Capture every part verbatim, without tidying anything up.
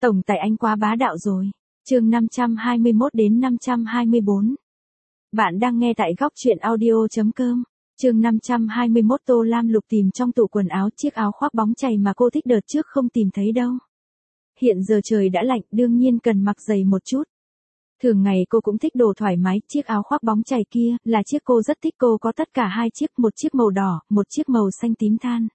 Tổng tài anh quá bá đạo rồi. Chương năm trăm hai mươi mốt đến năm trăm hai mươi bốn. Bạn đang nghe tại góc truyện audio chấm com. Chương năm trăm hai mươi mốt. Tô Lam lục tìm trong tủ quần áo chiếc áo khoác bóng chày mà cô thích đợt trước không tìm thấy đâu. Hiện giờ trời đã lạnh, đương nhiên cần mặc giày một chút. Thường ngày cô cũng thích đồ thoải mái, chiếc áo khoác bóng chày kia là chiếc cô rất thích, cô có tất cả hai chiếc, một chiếc màu đỏ, một chiếc màu xanh tím than.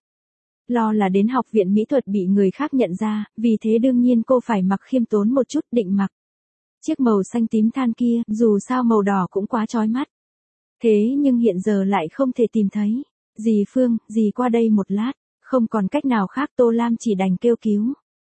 Lo là đến học viện mỹ thuật bị người khác nhận ra, vì thế đương nhiên cô phải mặc khiêm tốn một chút, định mặc chiếc màu xanh tím than kia, dù sao màu đỏ cũng quá chói mắt. Thế nhưng hiện giờ lại không thể tìm thấy. Dì Phương, dì qua đây một lát. Không còn cách nào khác, Tô Lam chỉ đành kêu cứu.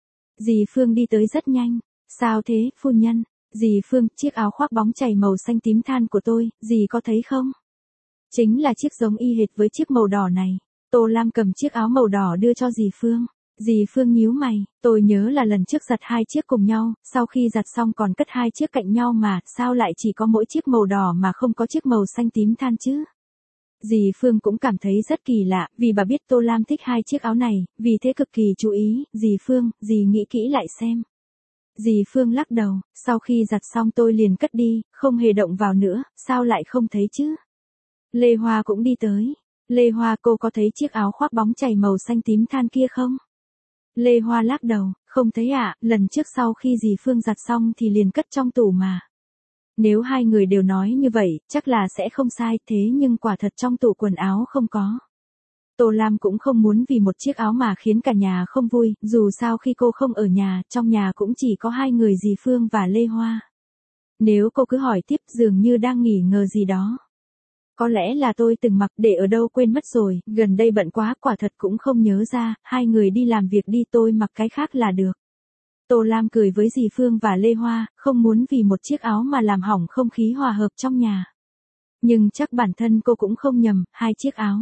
Dì Phương đi tới rất nhanh. Sao thế, phu nhân? Dì Phương, chiếc áo khoác bóng chày màu xanh tím than của tôi, dì có thấy không? Chính là chiếc giống y hệt với chiếc màu đỏ này. Tô Lam cầm chiếc áo màu đỏ đưa cho dì Phương. Dì Phương nhíu mày, tôi nhớ là lần trước giặt hai chiếc cùng nhau, sau khi giặt xong còn cất hai chiếc cạnh nhau mà, sao lại chỉ có mỗi chiếc màu đỏ mà không có chiếc màu xanh tím than chứ? Dì Phương cũng cảm thấy rất kỳ lạ, vì bà biết Tô Lam thích hai chiếc áo này, vì thế cực kỳ chú ý. Dì Phương, dì nghĩ kỹ lại xem. Dì Phương lắc đầu, sau khi giặt xong tôi liền cất đi, không hề động vào nữa, sao lại không thấy chứ? Lê Hoa cũng đi tới. Lê Hoa, cô có thấy chiếc áo khoác bóng chày màu xanh tím than kia không? Lê Hoa lắc đầu, không thấy ạ, à, lần trước sau khi dì Phương giặt xong thì liền cất trong tủ mà. Nếu hai người đều nói như vậy, chắc là sẽ không sai, thế nhưng quả thật trong tủ quần áo không có. Tô Lam cũng không muốn vì một chiếc áo mà khiến cả nhà không vui, dù sao khi cô không ở nhà, trong nhà cũng chỉ có hai người dì Phương và Lê Hoa. Nếu cô cứ hỏi tiếp, dường như đang nghi ngờ gì đó. Có lẽ là tôi từng mặc, để ở đâu quên mất rồi, gần đây bận quá, quả thật cũng không nhớ ra, hai người đi làm việc đi, tôi mặc cái khác là được. Tô Lam cười với dì Phương và Lê Hoa, không muốn vì một chiếc áo mà làm hỏng không khí hòa hợp trong nhà. Nhưng chắc bản thân cô cũng không nhầm, hai chiếc áo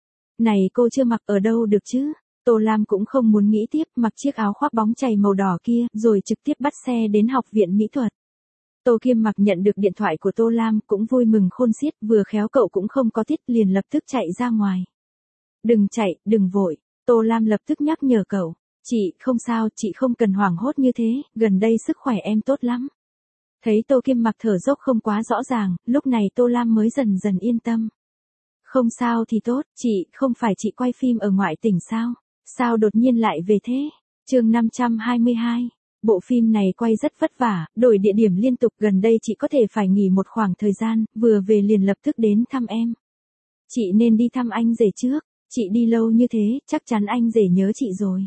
này cô chưa mặc ở đâu được chứ? Tô Lam cũng không muốn nghĩ tiếp, mặc chiếc áo khoác bóng chày màu đỏ kia, rồi trực tiếp bắt xe đến học viện mỹ thuật. Tô Kiêm Mặc nhận được điện thoại của Tô Lam, cũng vui mừng khôn xiết, vừa khéo cậu cũng không có tiết, liền lập tức chạy ra ngoài. Đừng chạy, đừng vội. Tô Lam lập tức nhắc nhở cậu. Chị, không sao, chị không cần hoảng hốt như thế, gần đây sức khỏe em tốt lắm. Thấy Tô Kiêm Mặc thở dốc không quá rõ ràng, lúc này Tô Lam mới dần dần yên tâm. Không sao thì tốt, chị, không phải chị quay phim ở ngoại tỉnh sao? Sao đột nhiên lại về thế? Chương năm trăm hai mươi hai. Bộ phim này quay rất vất vả, đổi địa điểm liên tục, gần đây chị có thể phải nghỉ một khoảng thời gian, vừa về liền lập tức đến thăm em. Chị nên đi thăm anh rể trước, chị đi lâu như thế, chắc chắn anh rể nhớ chị rồi.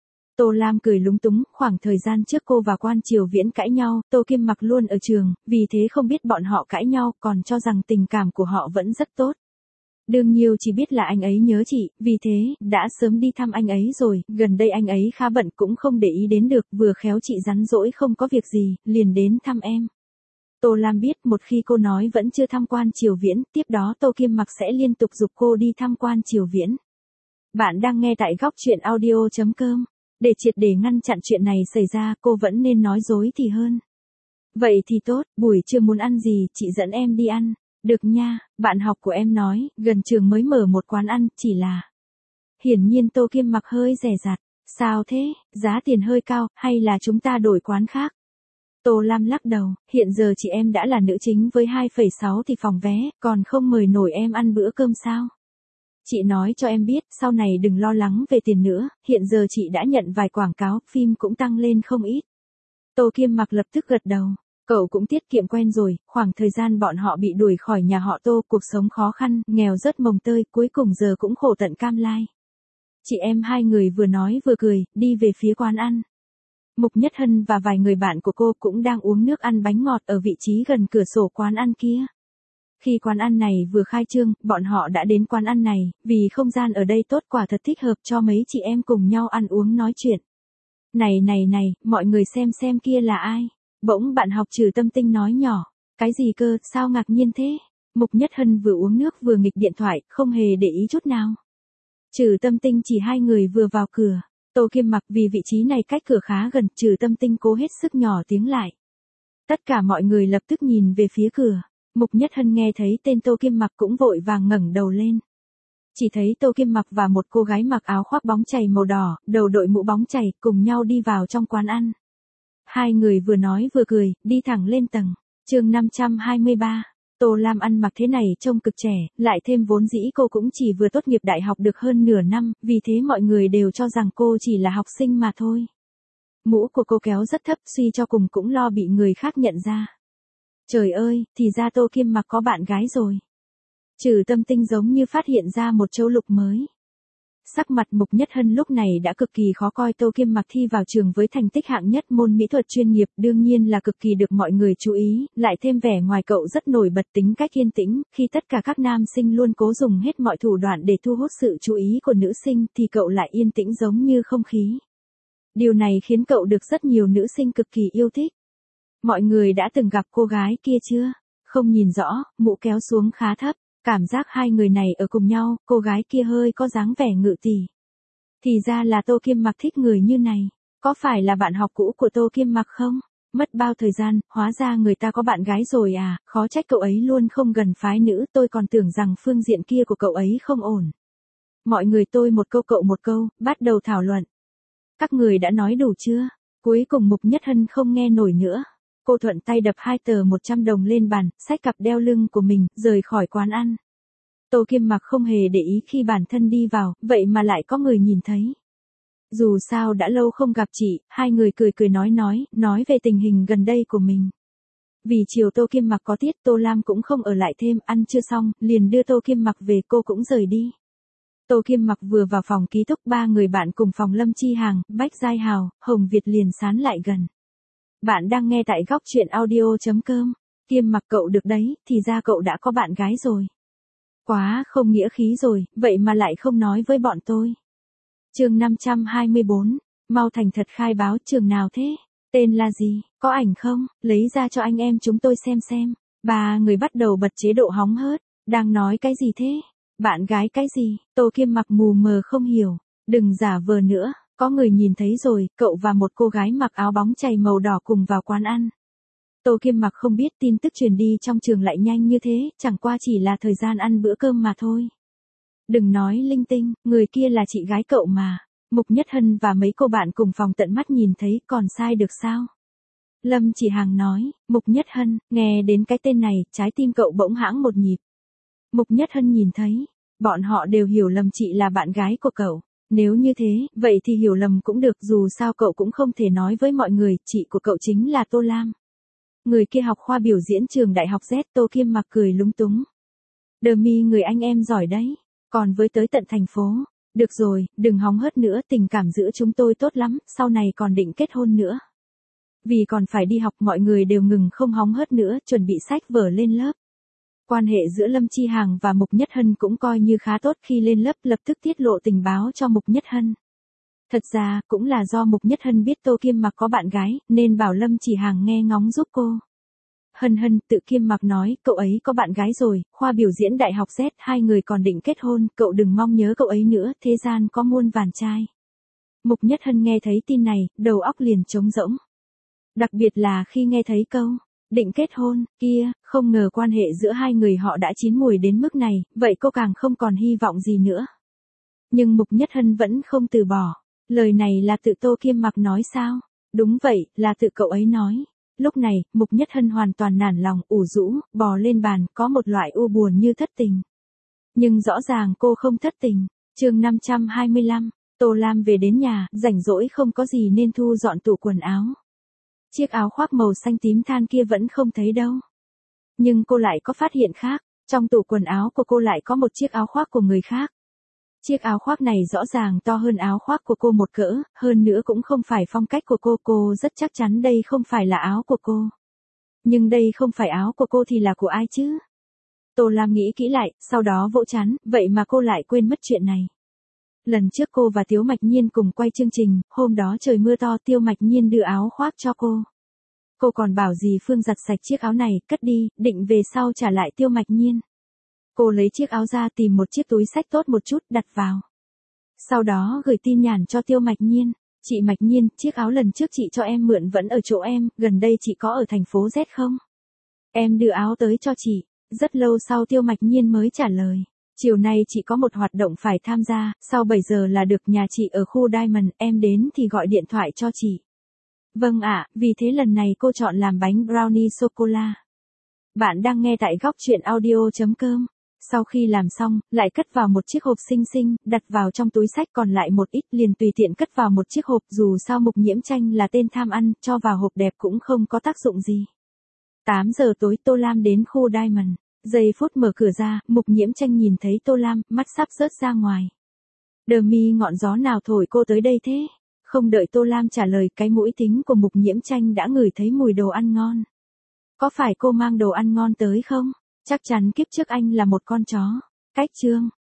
Tô Lam cười lúng túng, khoảng thời gian trước cô và Quan Triều Viễn cãi nhau, Tô Kiêm Mặc luôn ở trường, vì thế không biết bọn họ cãi nhau, còn cho rằng tình cảm của họ vẫn rất tốt. Đương Nhiêu chỉ biết là anh ấy nhớ chị, vì thế, đã sớm đi thăm anh ấy rồi, gần đây anh ấy khá bận cũng không để ý đến được, vừa khéo chị rắn rỗi không có việc gì, liền đến thăm em. Tô Lam biết một khi cô nói vẫn chưa thăm Quan Triều Viễn, tiếp đó Tô Kiêm Mặc sẽ liên tục giục cô đi thăm Quan Triều Viễn. Bạn đang nghe tại góc truyện audio chấm com. Để triệt để ngăn chặn chuyện này xảy ra, cô vẫn nên nói dối thì hơn. Vậy thì tốt, buổi trưa muốn ăn gì, chị dẫn em đi ăn. Được nha, bạn học của em nói, gần trường mới mở một quán ăn, chỉ là... Hiển nhiên Tô Kiêm Mặc hơi dè dặt. Sao thế, giá tiền hơi cao, hay là chúng ta đổi quán khác? Tô Lam lắc đầu, hiện giờ chị em đã là nữ chính với hai phẩy sáu thì phòng vé, còn không mời nổi em ăn bữa cơm sao? Chị nói cho em biết, sau này đừng lo lắng về tiền nữa, hiện giờ chị đã nhận vài quảng cáo, phim cũng tăng lên không ít. Tô Kiêm Mặc lập tức gật đầu. Cậu cũng tiết kiệm quen rồi, khoảng thời gian bọn họ bị đuổi khỏi nhà họ Tô, cuộc sống khó khăn, nghèo rớt mồng tơi, cuối cùng giờ cũng khổ tận cam lai. Chị em hai người vừa nói vừa cười, đi về phía quán ăn. Mục Nhất Hân và vài người bạn của cô cũng đang uống nước ăn bánh ngọt ở vị trí gần cửa sổ quán ăn kia. Khi quán ăn này vừa khai trương, bọn họ đã đến quán ăn này, vì không gian ở đây tốt, quả thật thích hợp cho mấy chị em cùng nhau ăn uống nói chuyện. Này này này, mọi người xem xem kia là ai? Bỗng bạn học Trừ Tâm Tinh nói nhỏ. Cái gì cơ, sao ngạc nhiên thế? Mục Nhất Hân vừa uống nước vừa nghịch điện thoại, không hề để ý chút nào. Trừ Tâm Tinh chỉ hai người vừa vào cửa. Tô Kiêm Mặc vì vị trí này cách cửa khá gần, Trừ Tâm Tinh cố hết sức nhỏ tiếng lại. Tất cả mọi người lập tức nhìn về phía cửa. Mục Nhất Hân nghe thấy tên Tô Kiêm Mặc cũng vội vàng ngẩng đầu lên. Chỉ thấy Tô Kiêm Mặc và một cô gái mặc áo khoác bóng chày màu đỏ, đầu đội mũ bóng chày, cùng nhau đi vào trong quán ăn. Hai người vừa nói vừa cười, đi thẳng lên tầng. Chương năm trăm hai mươi ba. Tô Lam ăn mặc thế này trông cực trẻ, lại thêm vốn dĩ cô cũng chỉ vừa tốt nghiệp đại học được hơn nửa năm, vì thế mọi người đều cho rằng cô chỉ là học sinh mà thôi. Mũ của cô kéo rất thấp, suy cho cùng cũng lo bị người khác nhận ra. Trời ơi, thì ra Tô Kim Mặc có bạn gái rồi. Trừ Tâm Tinh giống như phát hiện ra một châu lục mới. Sắc mặt Mục Nhất Hân lúc này đã cực kỳ khó coi. Tô Kim Mặc thi vào trường với thành tích hạng nhất môn mỹ thuật chuyên nghiệp, đương nhiên là cực kỳ được mọi người chú ý, lại thêm vẻ ngoài cậu rất nổi bật, tính cách yên tĩnh, khi tất cả các nam sinh luôn cố dùng hết mọi thủ đoạn để thu hút sự chú ý của nữ sinh thì cậu lại yên tĩnh giống như không khí. Điều này khiến cậu được rất nhiều nữ sinh cực kỳ yêu thích. Mọi người đã từng gặp cô gái kia chưa? Không nhìn rõ, mũ kéo xuống khá thấp. Cảm giác hai người này ở cùng nhau, cô gái kia hơi có dáng vẻ ngự tỷ. Thì ra là Tô Kim Mặc thích người như này. Có phải là bạn học cũ của Tô Kim Mặc không? Mất bao thời gian, hóa ra người ta có bạn gái rồi à, khó trách cậu ấy luôn không gần phái nữ, tôi còn tưởng rằng phương diện kia của cậu ấy không ổn. Mọi người tôi một câu cậu một câu, bắt đầu thảo luận. Các người đã nói đủ chưa? Cuối cùng Mục Nhất Hân không nghe nổi nữa. Cô thuận tay đập hai tờ một trăm đồng lên bàn, xách cặp đeo lưng của mình, rời khỏi quán ăn. Tô Kim Mặc không hề để ý khi bản thân đi vào, vậy mà lại có người nhìn thấy. Dù sao đã lâu không gặp chị, hai người cười cười nói nói, nói về tình hình gần đây của mình. Vì chiều Tô Kim Mặc có tiết, Tô Lam cũng không ở lại thêm, ăn chưa xong, liền đưa Tô Kim Mặc về, cô cũng rời đi. Tô Kim Mặc vừa vào phòng ký túc, ba người bạn cùng phòng Lâm Chi Hàng, Bách Giai Hào, Hồng Việt liền sán lại gần. Bạn đang nghe tại góc truyện audio chấm com. Kim Mặc cậu được đấy, thì ra cậu đã có bạn gái rồi. Quá không nghĩa khí rồi, vậy mà lại không nói với bọn tôi. Chương năm trăm hai mươi bốn, mau thành thật khai báo, trường nào thế? Tên là gì? Có ảnh không? Lấy ra cho anh em chúng tôi xem xem. Ba người bắt đầu bật chế độ hóng hớt. Đang nói cái gì thế? Bạn gái cái gì? Tô Kim Mặc mù mờ không hiểu. Đừng giả vờ nữa. Có người nhìn thấy rồi, cậu và một cô gái mặc áo bóng chày màu đỏ cùng vào quán ăn. Tô Kim Mặc không biết tin tức truyền đi trong trường lại nhanh như thế, chẳng qua chỉ là thời gian ăn bữa cơm mà thôi. Đừng nói linh tinh, người kia là chị gái cậu mà. Mục Nhất Hân và mấy cô bạn cùng phòng tận mắt nhìn thấy, còn sai được sao? Lâm Chỉ Hàng nói, Mục Nhất Hân, nghe đến cái tên này, trái tim cậu bỗng hãng một nhịp. Mục Nhất Hân nhìn thấy, bọn họ đều hiểu lầm chị là bạn gái của cậu. Nếu như thế, vậy thì hiểu lầm cũng được, dù sao cậu cũng không thể nói với mọi người, chị của cậu chính là Tô Lam. Người kia học khoa biểu diễn trường đại học Z. Tô Kim Mặc cười lúng túng. Đờ mi, người anh em giỏi đấy, còn với tới tận thành phố. Được rồi, đừng hóng hớt nữa, tình cảm giữa chúng tôi tốt lắm, sau này còn định kết hôn nữa. Vì còn phải đi học, mọi người đều ngừng không hóng hớt nữa, chuẩn bị sách vở lên lớp. Quan hệ giữa Lâm Chi Hàng và Mục Nhất Hân cũng coi như khá tốt, khi lên lớp lập tức tiết lộ tình báo cho Mục Nhất Hân. Thật ra, cũng là do Mục Nhất Hân biết Tô Kim Mặc có bạn gái, nên bảo Lâm Chỉ Hàng nghe ngóng giúp cô. Hân Hân, tự Kim Mặc nói, cậu ấy có bạn gái rồi, khoa biểu diễn đại học Z, hai người còn định kết hôn, cậu đừng mong nhớ cậu ấy nữa, thế gian có muôn vàn trai. Mục Nhất Hân nghe thấy tin này, đầu óc liền trống rỗng. Đặc biệt là khi nghe thấy câu định kết hôn kia, không ngờ quan hệ giữa hai người họ đã chín mùi đến mức này, vậy cô càng không còn hy vọng gì nữa. Nhưng Mục Nhất Hân vẫn không từ bỏ. Lời này là tự Tô Kim Mặc nói sao? Đúng vậy, là tự cậu ấy nói. Lúc này, Mục Nhất Hân hoàn toàn nản lòng, ủ rũ, bò lên bàn, có một loại u buồn như thất tình. Nhưng rõ ràng cô không thất tình. Chương năm trăm hai mươi lăm, Tô Lam về đến nhà, rảnh rỗi không có gì nên thu dọn tủ quần áo. Chiếc áo khoác màu xanh tím than kia vẫn không thấy đâu. Nhưng cô lại có phát hiện khác, trong tủ quần áo của cô lại có một chiếc áo khoác của người khác. Chiếc áo khoác này rõ ràng to hơn áo khoác của cô một cỡ, hơn nữa cũng không phải phong cách của cô, cô rất chắc chắn đây không phải là áo của cô. Nhưng đây không phải áo của cô thì là của ai chứ? Tô Lam nghĩ kỹ lại, sau đó vỗ chán, vậy mà cô lại quên mất chuyện này. Lần trước cô và Tiếu Mạch Nhiên cùng quay chương trình, hôm đó trời mưa to, Tiêu Mạch Nhiên đưa áo khoác cho cô. Cô còn bảo dì Phương giặt sạch chiếc áo này, cất đi, định về sau trả lại Tiêu Mạch Nhiên. Cô lấy chiếc áo ra, tìm một chiếc túi xách tốt một chút, đặt vào. Sau đó gửi tin nhắn cho Tiêu Mạch Nhiên. Chị Mạch Nhiên, chiếc áo lần trước chị cho em mượn vẫn ở chỗ em, gần đây chị có ở thành phố Z không? Em đưa áo tới cho chị. Rất lâu sau Tiêu Mạch Nhiên mới trả lời. Chiều nay chị có một hoạt động phải tham gia, sau bảy giờ là được, nhà chị ở khu Diamond, em đến thì gọi điện thoại cho chị. Vâng ạ, vì thế lần này cô chọn làm bánh brownie sô-cô-la. Bạn đang nghe tại góc chuyện audio.com. Sau khi làm xong, lại cất vào một chiếc hộp xinh xinh, đặt vào trong túi xách còn lại một ít liền tùy tiện cất vào một chiếc hộp, dù sao Mục Nhiễm Tranh là tên tham ăn, cho vào hộp đẹp cũng không có tác dụng gì. tám giờ tối Tô Lam đến khu Diamond. Giây phút mở cửa ra, Mục Nhiễm Tranh nhìn thấy Tô Lam, mắt sắp rớt ra ngoài. Đờ mi, ngọn gió nào thổi cô tới đây thế? Không đợi Tô Lam trả lời, cái mũi tính của Mục Nhiễm Tranh đã ngửi thấy mùi đồ ăn ngon. Có phải cô mang đồ ăn ngon tới không? Chắc chắn kiếp trước anh là một con chó. Cách chương.